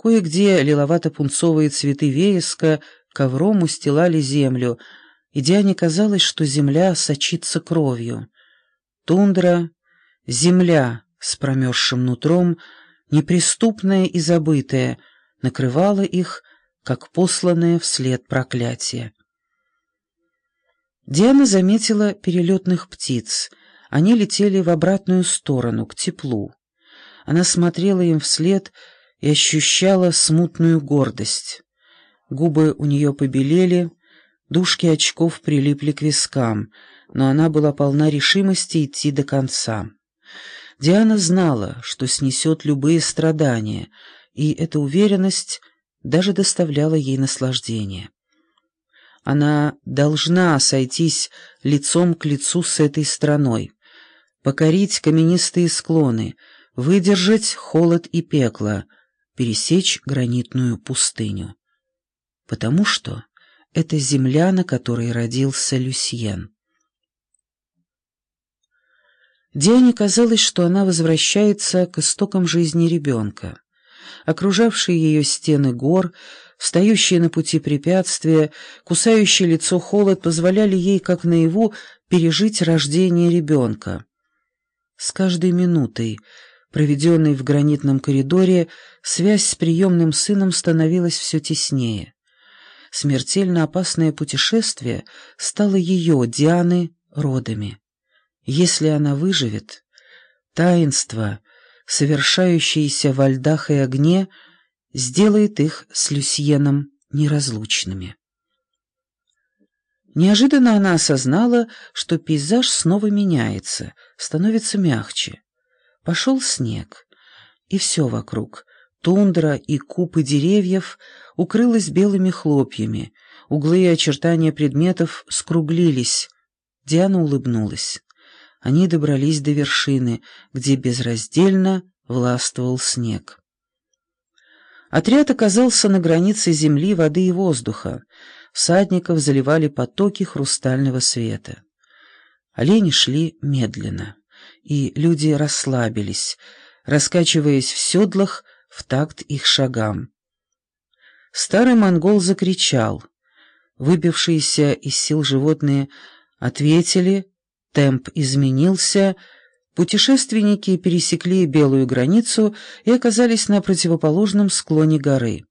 Кое-где лиловато-пунцовые цветы вереска ковром устилали землю, и Диане казалось, что земля сочится кровью. Тундра, земля с промерзшим нутром, неприступная и забытая, накрывала их, как посланное вслед проклятие. Диана заметила перелетных птиц. Они летели в обратную сторону, к теплу. Она смотрела им вслед и ощущала смутную гордость. Губы у нее побелели, дужки очков прилипли к вискам, но она была полна решимости идти до конца. Диана знала, что снесет любые страдания, и эта уверенность даже доставляла ей наслаждение. Она должна сойтись лицом к лицу с этой страной, покорить каменистые склоны, выдержать холод и пекло, пересечь гранитную пустыню. Потому что это земля, на которой родился Люсьен. Диане казалось, что она возвращается к истокам жизни ребенка. Окружавшие ее стены гор, встающие на пути препятствия, кусающие лицо холод позволяли ей, как наяву, пережить рождение ребенка. С каждой минутой, проведенной в гранитном коридоре, связь с приемным сыном становилась все теснее. Смертельно опасное путешествие стало ее, Дианы, родами. Если она выживет, таинство, совершающееся во льдах и огне, сделает их с Люсьеном неразлучными. Неожиданно она осознала, что пейзаж снова меняется, становится мягче. Пошел снег, и все вокруг, тундра и купы деревьев, укрылось белыми хлопьями, углы и очертания предметов скруглились. Диана улыбнулась. Они добрались до вершины, где безраздельно властвовал снег. Отряд оказался на границе земли, воды и воздуха. Всадников заливали потоки хрустального света. Олени шли медленно, и люди расслабились, раскачиваясь в седлах в такт их шагам. Старый монгол закричал. Выбившиеся из сил животные ответили, темп изменился, путешественники пересекли белую границу и оказались на противоположном склоне горы.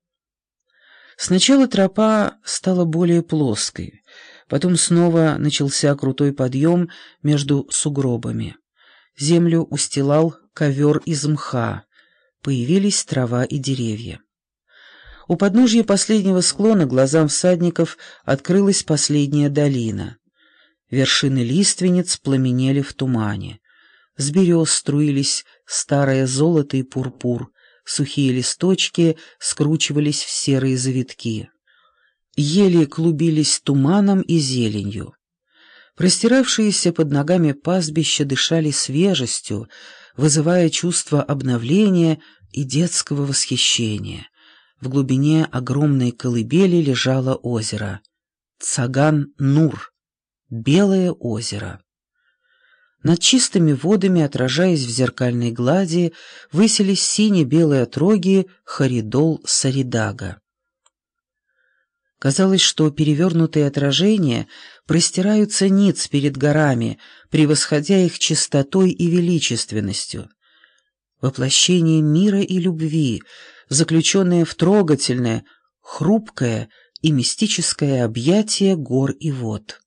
Сначала тропа стала более плоской, потом снова начался крутой подъем между сугробами. Землю устилал ковер из мха, появились трава и деревья. У подножья последнего склона глазам всадников открылась последняя долина. Вершины лиственниц пламенели в тумане. С берез струились старое золото и пурпур, сухие листочки скручивались в серые завитки. Ели клубились туманом и зеленью. Простиравшиеся под ногами пастбища дышали свежестью, вызывая чувство обновления и детского восхищения. В глубине огромной колыбели лежало озеро. Цаган-Нур. Белое озеро. Над чистыми водами, отражаясь в зеркальной глади, высились сине-белые отроги Харидол-Саридага. Казалось, что перевернутые отражения простираются ниц перед горами, превосходя их чистотой и величественностью. Воплощение мира и любви, заключенное в трогательное, хрупкое и мистическое объятие гор и вод.